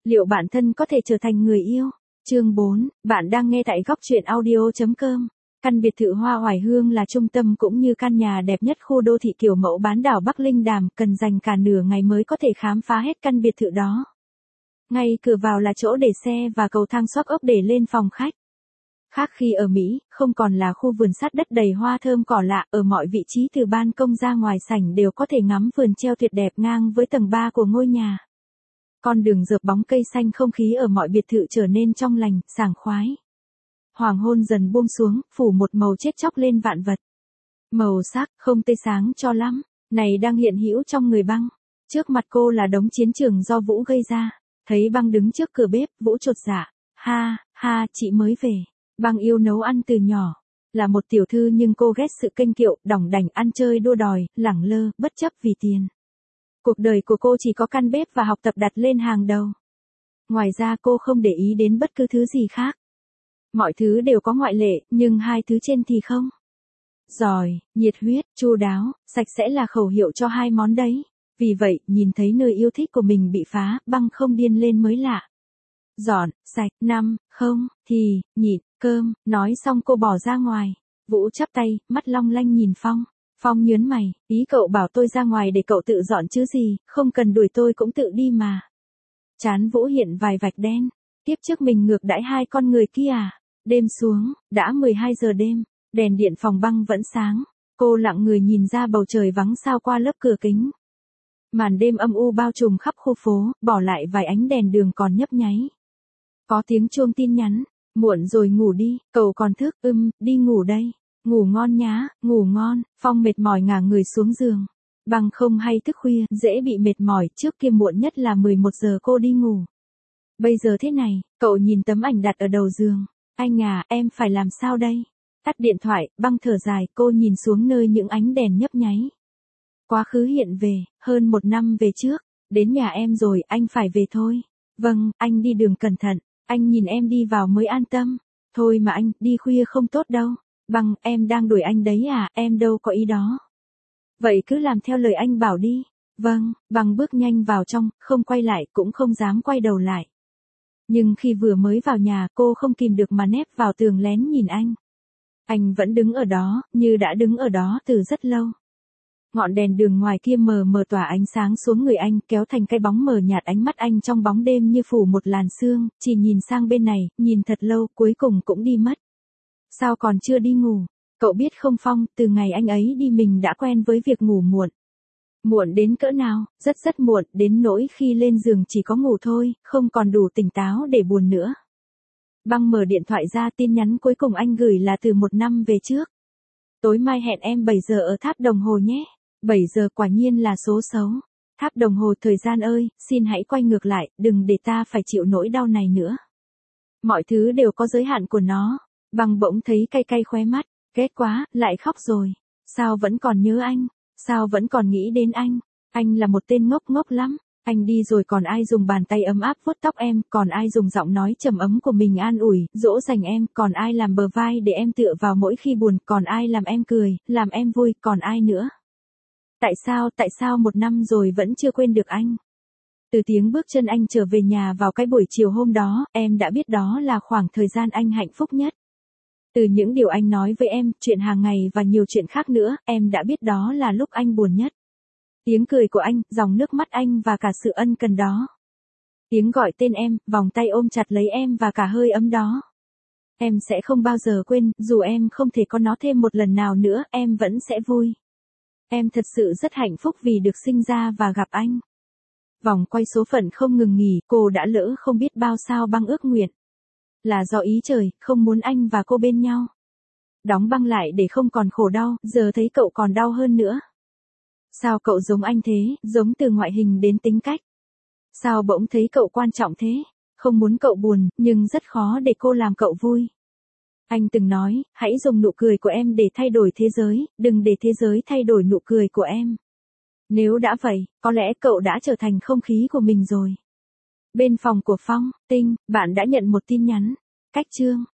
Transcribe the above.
Liệu bạn thân có thể trở thành người yêu? Chương 4, bạn đang nghe tại góc truyện audio.com. Căn biệt thự Hoa Oải Hương là trung tâm cũng như căn nhà đẹp nhất khu đô thị kiểu mẫu bán đảo Bắc Linh Đàm, cần dành cả nửa ngày mới có thể khám phá hết căn biệt thự đó. Ngay cửa vào là chỗ để xe và cầu thang xoác ốc để lên phòng khách. Khác khi ở Mỹ, không còn là khu vườn sát đất đầy hoa thơm cỏ lạ, ở mọi vị trí từ ban công ra ngoài sảnh đều có thể ngắm vườn treo tuyệt đẹp ngang với tầng 3 của ngôi nhà. Con đường rợp bóng cây xanh, không khí ở mọi biệt thự trở nên trong lành, sảng khoái. Hoàng hôn dần buông xuống, phủ một màu chết chóc lên vạn vật. Màu sắc không tươi sáng cho lắm, này đang hiện hữu trong người Băng. Trước mặt cô là đống chiến trường do Vũ gây ra. Thấy Băng đứng trước cửa bếp, Vũ chột dạ. Ha, ha, chị mới về. Băng yêu nấu ăn từ nhỏ. Là một tiểu thư nhưng cô ghét sự kênh kiệu, đỏng đảnh, ăn chơi đua đòi, lẳng lơ, bất chấp vì tiền. Cuộc đời của cô chỉ có căn bếp và học tập đặt lên hàng đầu. Ngoài ra cô không để ý đến bất cứ thứ gì khác. Mọi thứ đều có ngoại lệ, nhưng hai thứ trên thì không. Giỏi, nhiệt huyết, chu đáo, sạch sẽ là khẩu hiệu cho hai món đấy. Vì vậy, nhìn thấy nơi yêu thích của mình bị phá, Băng không điên lên mới lạ. Dọn, sạch, không, thì, nhịn, cơm, nói xong cô bỏ ra ngoài. Vũ chắp tay, mắt long lanh nhìn Phong. Phong nhớn mày, ý cậu bảo tôi ra ngoài để cậu tự dọn chứ gì, không cần đuổi tôi cũng tự đi mà. Trán Vũ hiện vài vạch đen, tiếp trước mình ngược đãi hai con người kia à. Đêm xuống, đã 12 giờ đêm, đèn điện phòng Băng vẫn sáng, cô lặng người nhìn ra bầu trời vắng sao qua lớp cửa kính. Màn đêm âm u bao trùm khắp khu phố, bỏ lại vài ánh đèn đường còn nhấp nháy. Có tiếng chuông tin nhắn, muộn rồi ngủ đi, cậu còn thức, đi ngủ đây. Ngủ ngon nhá, ngủ ngon. Phong mệt mỏi ngả người xuống giường. Băng không hay thức khuya, dễ bị mệt mỏi, trước kia muộn nhất là 11 giờ cô đi ngủ. Bây giờ thế này, cậu nhìn tấm ảnh đặt ở đầu giường. Anh à, em phải làm sao đây? Tắt điện thoại, Băng thở dài, cô nhìn xuống nơi những ánh đèn nhấp nháy. Quá khứ hiện về, hơn 1 năm về trước, đến nhà em rồi, anh phải về thôi. Vâng, anh đi đường cẩn thận, anh nhìn em đi vào mới an tâm. Thôi mà anh, đi khuya không tốt đâu. Băng, em đang đuổi anh đấy à, em đâu có ý đó. Vậy cứ làm theo lời anh bảo đi. Vâng, Băng bước nhanh vào trong, không quay lại, cũng không dám quay đầu lại. Nhưng khi vừa mới vào nhà, cô không kìm được mà nép vào tường lén nhìn anh. Anh vẫn đứng ở đó, như đã đứng ở đó từ rất lâu. Ngọn đèn đường ngoài kia mờ mờ tỏa ánh sáng xuống người anh, kéo thành cái bóng mờ nhạt, ánh mắt anh trong bóng đêm như phủ một làn sương, chỉ nhìn sang bên này, nhìn thật lâu, cuối cùng cũng đi mất. Sao còn chưa đi ngủ? Cậu biết không Phong, từ ngày anh ấy đi mình đã quen với việc ngủ muộn. Muộn đến cỡ nào, rất muộn, đến nỗi khi lên giường chỉ có ngủ thôi, không còn đủ tỉnh táo để buồn nữa. Băng mở điện thoại ra, tin nhắn cuối cùng anh gửi là từ 1 năm về trước. Tối mai hẹn em 7 giờ ở tháp đồng hồ nhé. 7 giờ quả nhiên là số xấu. Tháp đồng hồ, thời gian ơi, xin hãy quay ngược lại, đừng để ta phải chịu nỗi đau này nữa. Mọi thứ đều có giới hạn của nó. Băng bỗng thấy cay cay khóe mắt, ghét quá, lại khóc rồi. Sao vẫn còn nhớ anh? Sao vẫn còn nghĩ đến anh? Anh là một tên ngốc ngốc lắm. Anh đi rồi còn ai dùng bàn tay ấm áp vuốt tóc em, còn ai dùng giọng nói trầm ấm của mình an ủi, dỗ dành em, còn ai làm bờ vai để em tựa vào mỗi khi buồn, còn ai làm em cười, làm em vui, còn ai nữa? Tại sao 1 năm rồi vẫn chưa quên được anh? Từ tiếng bước chân anh trở về nhà vào cái buổi chiều hôm đó, em đã biết đó là khoảng thời gian anh hạnh phúc nhất. Từ những điều anh nói với em, chuyện hàng ngày và nhiều chuyện khác nữa, em đã biết đó là lúc anh buồn nhất. Tiếng cười của anh, dòng nước mắt anh và cả sự ân cần đó. Tiếng gọi tên em, vòng tay ôm chặt lấy em và cả hơi ấm đó. Em sẽ không bao giờ quên, dù em không thể có nó thêm một lần nào nữa, em vẫn sẽ vui. Em thật sự rất hạnh phúc vì được sinh ra và gặp anh. Vòng quay số phận không ngừng nghỉ, cô đã lỡ không biết bao sao Băng ước nguyện. Là do ý trời, không muốn anh và cô bên nhau. Đóng băng lại để không còn khổ đau, giờ thấy cậu còn đau hơn nữa. Sao cậu giống anh thế, giống từ ngoại hình đến tính cách? Sao bỗng thấy cậu quan trọng thế? Không muốn cậu buồn, nhưng rất khó để cô làm cậu vui. Anh từng nói, hãy dùng nụ cười của em để thay đổi thế giới, đừng để thế giới thay đổi nụ cười của em. Nếu đã vậy, có lẽ cậu đã trở thành không khí của mình rồi. Bên phòng của Phong, Tinh, bạn đã nhận một tin nhắn. Cách chương.